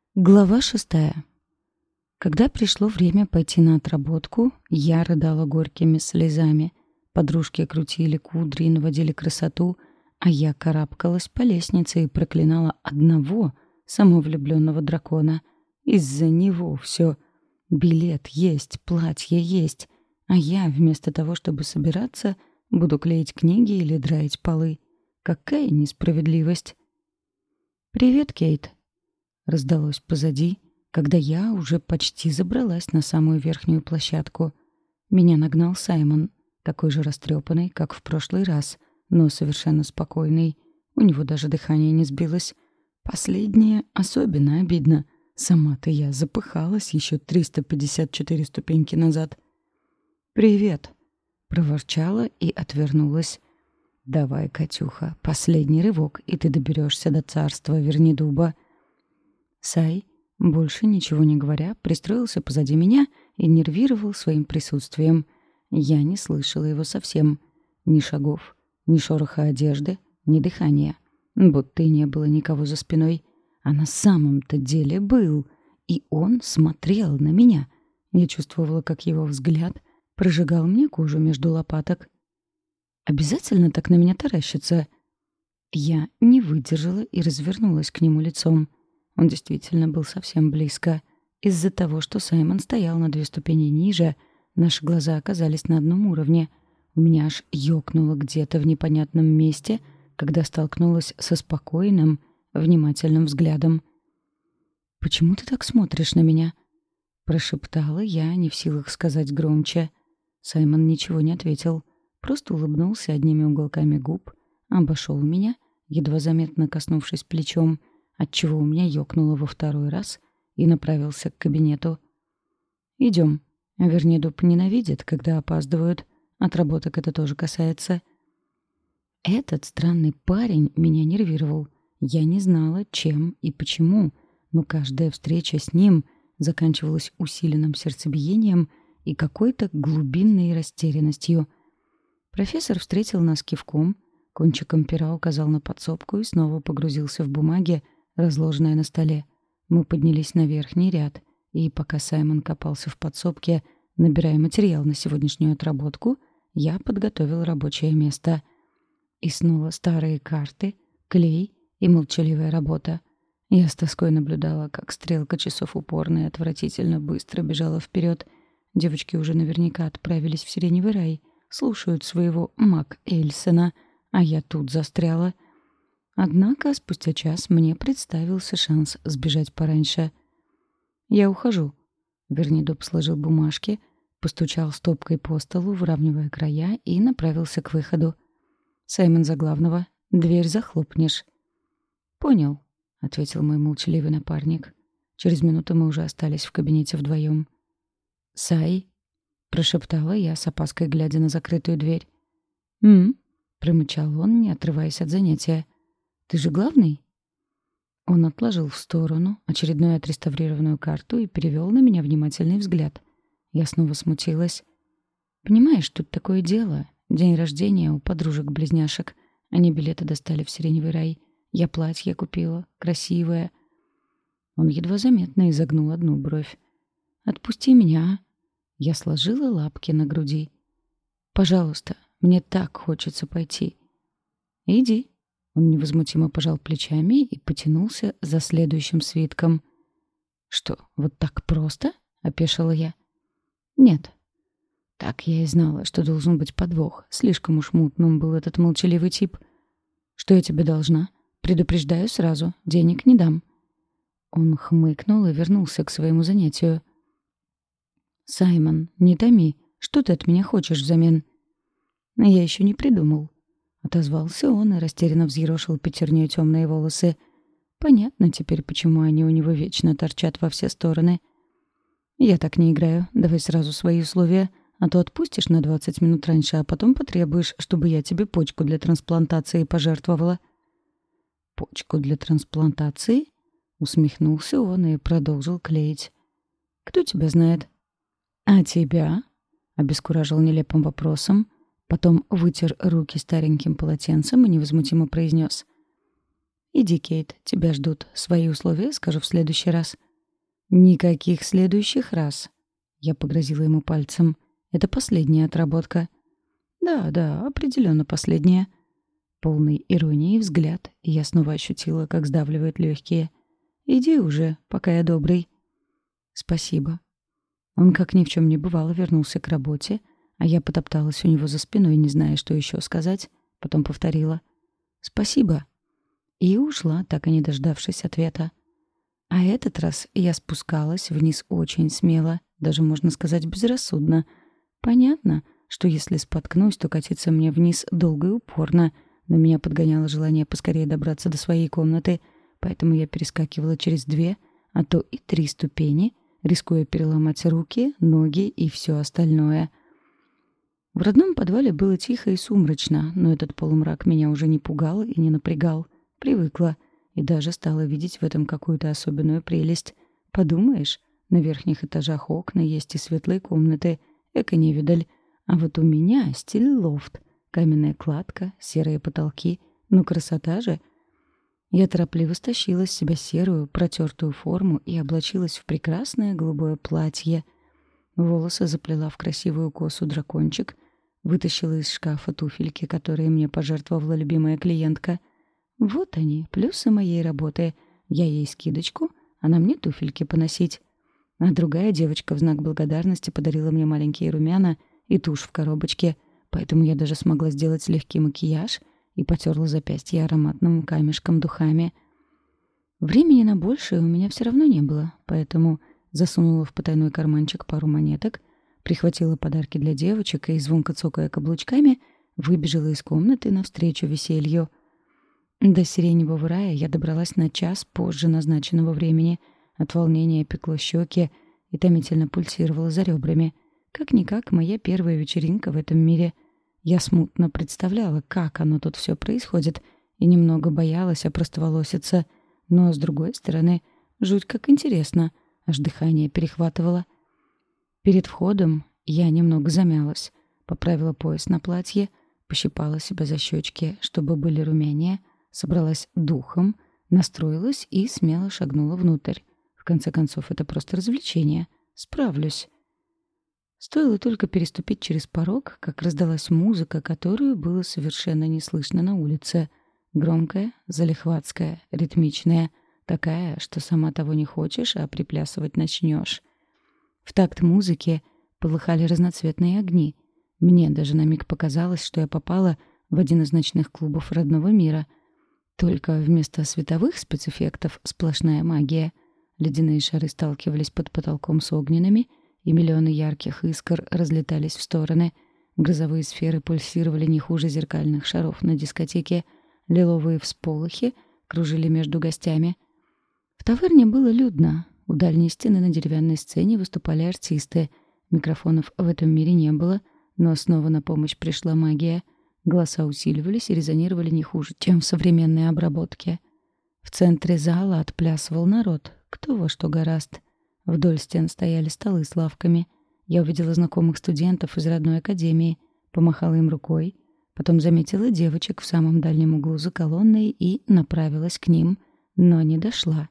Глава 6. Когда пришло время пойти на отработку, я рыдала горькими слезами. Подружки крутили кудри и наводили красоту, а я карабкалась по лестнице и проклинала одного самовлюбленного дракона. Из-за него все. Билет есть, платье есть, а я, вместо того, чтобы собираться, буду клеить книги или драить полы. Какая несправедливость! «Привет, Кейт!» Раздалось позади, когда я уже почти забралась на самую верхнюю площадку. Меня нагнал Саймон, такой же растрепанный, как в прошлый раз, но совершенно спокойный. У него даже дыхание не сбилось. Последнее особенно обидно. Сама-то я запыхалась еще 354 ступеньки назад. «Привет!» — проворчала и отвернулась. «Давай, Катюха, последний рывок, и ты доберешься до царства Вернидуба». Сай, больше ничего не говоря, пристроился позади меня и нервировал своим присутствием. Я не слышала его совсем. Ни шагов, ни шороха одежды, ни дыхания. Будто и не было никого за спиной. А на самом-то деле был. И он смотрел на меня. Я чувствовала, как его взгляд прожигал мне кожу между лопаток. «Обязательно так на меня таращится?» Я не выдержала и развернулась к нему лицом. Он действительно был совсем близко. Из-за того, что Саймон стоял на 2 ступени ниже, наши глаза оказались на одном уровне. У меня аж ёкнуло где-то в непонятном месте, когда столкнулась со спокойным, внимательным взглядом. «Почему ты так смотришь на меня?» Прошептала я, не в силах сказать громче. Саймон ничего не ответил, просто улыбнулся одними уголками губ, обошел меня, едва заметно коснувшись плечом, отчего у меня ёкнуло во второй раз, и направился к кабинету. «Идем. Вернидуб ненавидит, когда опаздывают. Отработок это тоже касается». Этот странный парень меня нервировал. Я не знала, чем и почему, но каждая встреча с ним заканчивалась усиленным сердцебиением и какой-то глубинной растерянностью. Профессор встретил нас кивком, кончиком пера указал на подсобку и снова погрузился в бумаги, разложенная на столе. Мы поднялись на верхний ряд, и пока Саймон копался в подсобке, набирая материал на сегодняшнюю отработку, я подготовил рабочее место. И снова старые карты, клей и молчаливая работа. Я с тоской наблюдала, как стрелка часов упорно и отвратительно быстро бежала вперед. Девочки уже наверняка отправились в Сиреневый рай, слушают своего Мак Эльсона, а я тут застряла. Однако спустя час мне представился шанс сбежать пораньше. «Я ухожу». Вернидуб сложил бумажки, постучал стопкой по столу, выравнивая края, и направился к выходу. «Саймон за главного. Дверь захлопнешь». «Понял», — ответил мой молчаливый напарник. Через минуту мы уже остались в кабинете вдвоем. «Сай», — прошептала я, с опаской глядя на закрытую дверь. Промычал он, не отрываясь от занятия. «Ты же главный?» Он отложил в сторону очередную отреставрированную карту и перевел на меня внимательный взгляд. Я снова смутилась. «Понимаешь, тут такое дело. День рождения у подружек-близняшек. Они билеты достали в Сиреневый рай. Я платье купила. Красивое». Он едва заметно изогнул одну бровь. «Отпусти меня, а?» Я сложила лапки на груди. «Пожалуйста, мне так хочется пойти». «Иди». Он невозмутимо пожал плечами и потянулся за следующим свитком. «Что, вот так просто?» — опешила я. «Нет». Так я и знала, что должен быть подвох. Слишком уж мутным был этот молчаливый тип. «Что я тебе должна? Предупреждаю сразу, денег не дам». Он хмыкнул и вернулся к своему занятию. «Саймон, не томи. Что ты от меня хочешь взамен?» «Я еще не придумал». Отозвался он и растерянно взъерошил пятерней темные волосы. Понятно теперь, почему они у него вечно торчат во все стороны. «Я так не играю. Давай сразу свои условия. А то отпустишь на 20 минут раньше, а потом потребуешь, чтобы я тебе почку для трансплантации пожертвовала». «Почку для трансплантации?» Усмехнулся он и продолжил клеить. «Кто тебя знает?» «А тебя?» Обескуражил нелепым вопросом. Потом вытер руки стареньким полотенцем и невозмутимо произнес: «Иди, Кейт, тебя ждут. Свои условия скажу в следующий раз». «Никаких следующих раз», — я погрозила ему пальцем. «Это последняя отработка». «Да, да, определенно последняя». Полный иронии взгляд, и я снова ощутила, как сдавливает легкие. «Иди уже, пока я добрый». «Спасибо». Он, как ни в чем не бывало, вернулся к работе, а я потопталась у него за спиной, не зная, что еще сказать. Потом повторила «Спасибо» и ушла, так и не дождавшись ответа. А этот раз я спускалась вниз очень смело, даже, можно сказать, безрассудно. Понятно, что если споткнусь, то катиться мне вниз долго и упорно, но меня подгоняло желание поскорее добраться до своей комнаты, поэтому я перескакивала через 2, а то и 3 ступени, рискуя переломать руки, ноги и все остальное. В родном подвале было тихо и сумрачно, но этот полумрак меня уже не пугал и не напрягал. Привыкла и даже стала видеть в этом какую-то особенную прелесть. Подумаешь, на верхних этажах окна есть и светлые комнаты, эко-невидаль. А вот у меня стиль лофт, каменная кладка, серые потолки. Ну, красота же! Я торопливо стащила с себя серую, протертую форму и облачилась в прекрасное голубое платье. Волосы заплела в красивую косу дракончик, вытащила из шкафа туфельки, которые мне пожертвовала любимая клиентка. Вот они, плюсы моей работы. Я ей скидочку, она мне туфельки поносить. А другая девочка в знак благодарности подарила мне маленькие румяна и тушь в коробочке, поэтому я даже смогла сделать легкий макияж и потерла запястье ароматным камешком духами. Времени на большее у меня все равно не было, поэтому засунула в потайной карманчик пару монеток, прихватила подарки для девочек и, звонко цокая каблучками, выбежала из комнаты навстречу веселью. До Сиреневого рая я добралась на час позже назначенного времени. От волнения пекло щеки и томительно пульсировало за ребрами. Как-никак моя первая вечеринка в этом мире. Я смутно представляла, как оно тут все происходит, и немного боялась опростоволоситься. Но, с другой стороны, жуть как интересно. Аж дыхание перехватывало. Перед входом я немного замялась. Поправила пояс на платье, пощипала себя за щечки, чтобы были румянее, собралась духом, настроилась и смело шагнула внутрь. В конце концов, это просто развлечение. Справлюсь. Стоило только переступить через порог, как раздалась музыка, которую было совершенно не слышно на улице. Громкая, залихватская, ритмичная. Такая, что сама того не хочешь, а приплясывать начнешь. В такт музыки полыхали разноцветные огни. Мне даже на миг показалось, что я попала в один из ночных клубов родного мира. Только вместо световых спецэффектов сплошная магия. Ледяные шары сталкивались под потолком с огненными, и миллионы ярких искр разлетались в стороны. Грозовые сферы пульсировали не хуже зеркальных шаров на дискотеке. Лиловые всполохи кружили между гостями. В таверне было людно. У дальней стены на деревянной сцене выступали артисты. Микрофонов в этом мире не было, но снова на помощь пришла магия. Голоса усиливались и резонировали не хуже, чем в современной обработке. В центре зала отплясывал народ, кто во что гораст. Вдоль стен стояли столы с лавками. Я увидела знакомых студентов из родной академии, помахала им рукой, потом заметила девочек в самом дальнем углу за колонной и направилась к ним, но не дошла.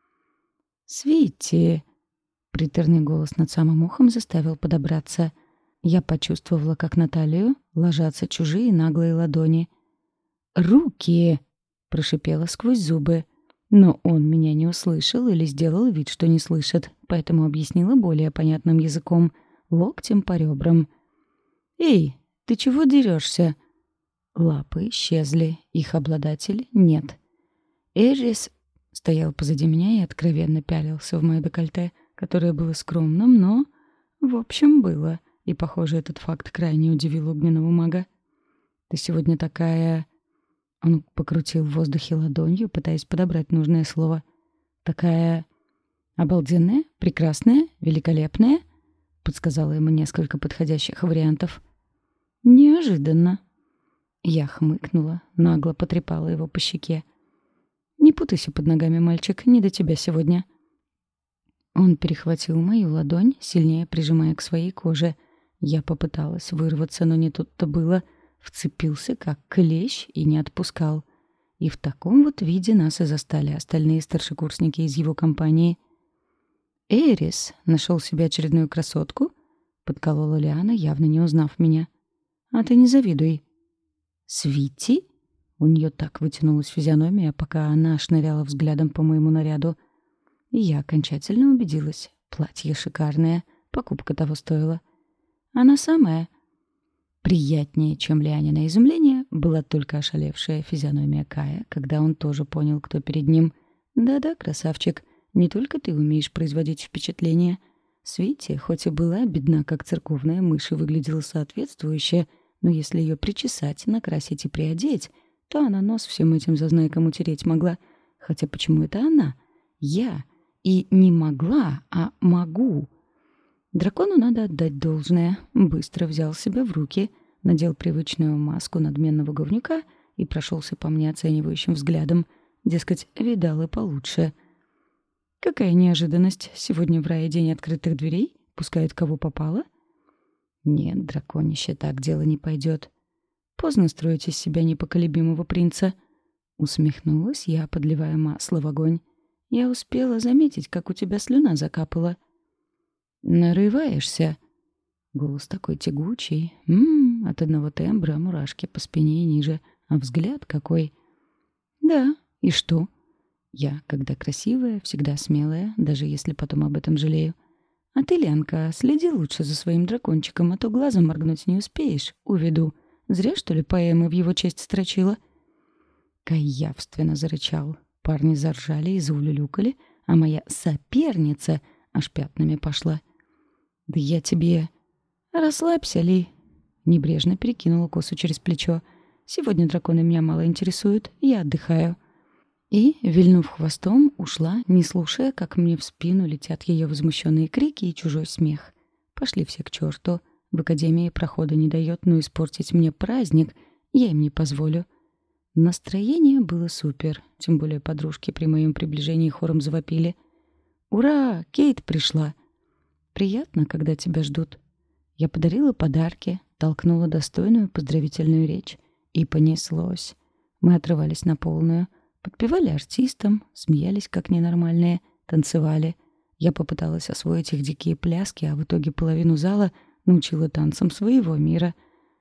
«Свити!» — приторный голос над самым ухом заставил подобраться. Я почувствовала, как на талию ложатся чужие наглые ладони. «Руки!» — прошипела сквозь зубы. Но он меня не услышал или сделал вид, что не слышит, поэтому объяснила более понятным языком, локтем по ребрам. «Эй, ты чего дерешься?» Лапы исчезли, их обладатель нет. Эрис стоял позади меня и откровенно пялился в мое декольте, которое было скромным, но, в общем, было. И, похоже, этот факт крайне удивил огненного мага. «Ты сегодня такая...» Он покрутил в воздухе ладонью, пытаясь подобрать нужное слово. «Такая... обалденная, прекрасная, великолепная?» Подсказала ему несколько подходящих вариантов. «Неожиданно». Я хмыкнула, нагло потрепала его по щеке. «Не путайся под ногами, мальчик, не до тебя сегодня». Он перехватил мою ладонь, сильнее прижимая к своей коже. Я попыталась вырваться, но не тут-то было. Вцепился, как клещ, и не отпускал. И в таком вот виде нас и застали остальные старшекурсники из его компании. «Эрис нашел себе очередную красотку?» — подколола Лиана, явно не узнав меня. «А ты не завидуй». «Свити?» У нее так вытянулась физиономия, пока она шныряла взглядом по моему наряду. И я окончательно убедилась. Платье шикарное, покупка того стоила. Она самая. Приятнее, чем Лианина изумление, была только ошалевшая физиономия Кая, когда он тоже понял, кто перед ним. «Да-да, красавчик, не только ты умеешь производить впечатление. Свити, хоть и была бедна, как церковная мышь, и выглядела соответствующе, но если ее причесать, накрасить и приодеть, то она нос всем этим зазнайкам утереть могла. Хотя почему это она? Я. И не могла, а могу». Дракону надо отдать должное. Быстро взял себя в руки, надел привычную маску надменного говнюка и прошелся по мне оценивающим взглядом. Дескать, видал и получше. Какая неожиданность. Сегодня в рае день открытых дверей? Пускают кого попало? Нет, драконище, так дело не пойдет. Поздно строить из себя непоколебимого принца. Усмехнулась я, подливая масло в огонь. Я успела заметить, как у тебя слюна закапала. «Нарываешься?» Голос такой тягучий. От одного тембра мурашки по спине и ниже. А взгляд какой. «Да, и что?» Я, когда красивая, всегда смелая, даже если потом об этом жалею. «А ты, Ленка, следи лучше за своим дракончиком, а то глазом моргнуть не успеешь. Уведу. Зря, что ли, поэмы в его честь строчила?» Кай явственно зарычал. Парни заржали и заулюлюкали, а моя соперница аж пятнами пошла. «Да я тебе...» «Расслабься, Ли!» Небрежно перекинула косу через плечо. «Сегодня драконы меня мало интересуют, я отдыхаю». И, вильнув хвостом, ушла, не слушая, как мне в спину летят ее возмущенные крики и чужой смех. Пошли все к черту. В академии прохода не дает, но испортить мне праздник я им не позволю. Настроение было супер, тем более подружки при моем приближении хором завопили. «Ура! Кейт пришла!» «Приятно, когда тебя ждут». Я подарила подарки, толкнула достойную поздравительную речь. И понеслось. Мы отрывались на полную. Подпевали артистам, смеялись как ненормальные, танцевали. Я попыталась освоить их дикие пляски, а в итоге половину зала научила танцам своего мира.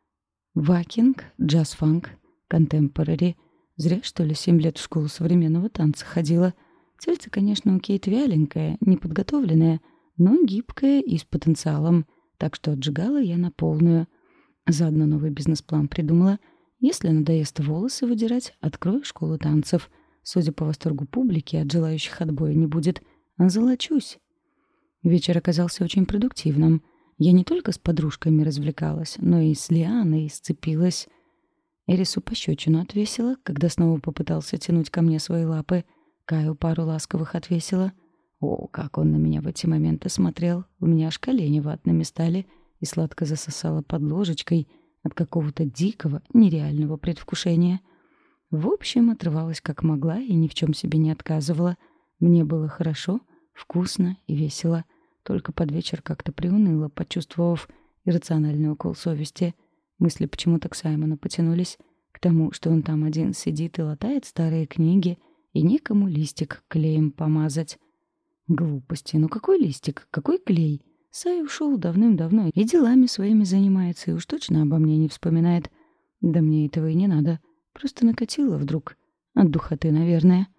Вакинг, джаз-фанк, контемпорари. Зря, что ли, 7 лет в школу современного танца ходила. Тельце, конечно, у Кейт вяленькое, неподготовленное, но гибкое и с потенциалом. Так что отжигала я на полную. Заодно новый бизнес-план придумала. Если надоест волосы выдирать, открою школу танцев. Судя по восторгу публики, от желающих отбоя не будет. Золочусь. Вечер оказался очень продуктивным. Я не только с подружками развлекалась, но и с Лианой сцепилась. Эрису пощечину отвесила, когда снова попытался тянуть ко мне свои лапы. Каю пару ласковых отвесила. О, как он на меня в эти моменты смотрел. У меня аж колени ватными стали и сладко засосала под ложечкой от какого-то дикого, нереального предвкушения. В общем, отрывалась как могла и ни в чем себе не отказывала. Мне было хорошо, вкусно и весело. Только под вечер как-то приуныло, почувствовав иррациональный укол совести. Мысли почему-то к Саймону потянулись, к тому, что он там один сидит и латает старые книги, и некому листик клеем помазать. Глупости. Ну какой листик? Какой клей? Сай ушел давным-давно и делами своими занимается, и уж точно обо мне не вспоминает. Да мне этого и не надо. Просто накатило вдруг. От духоты, наверное.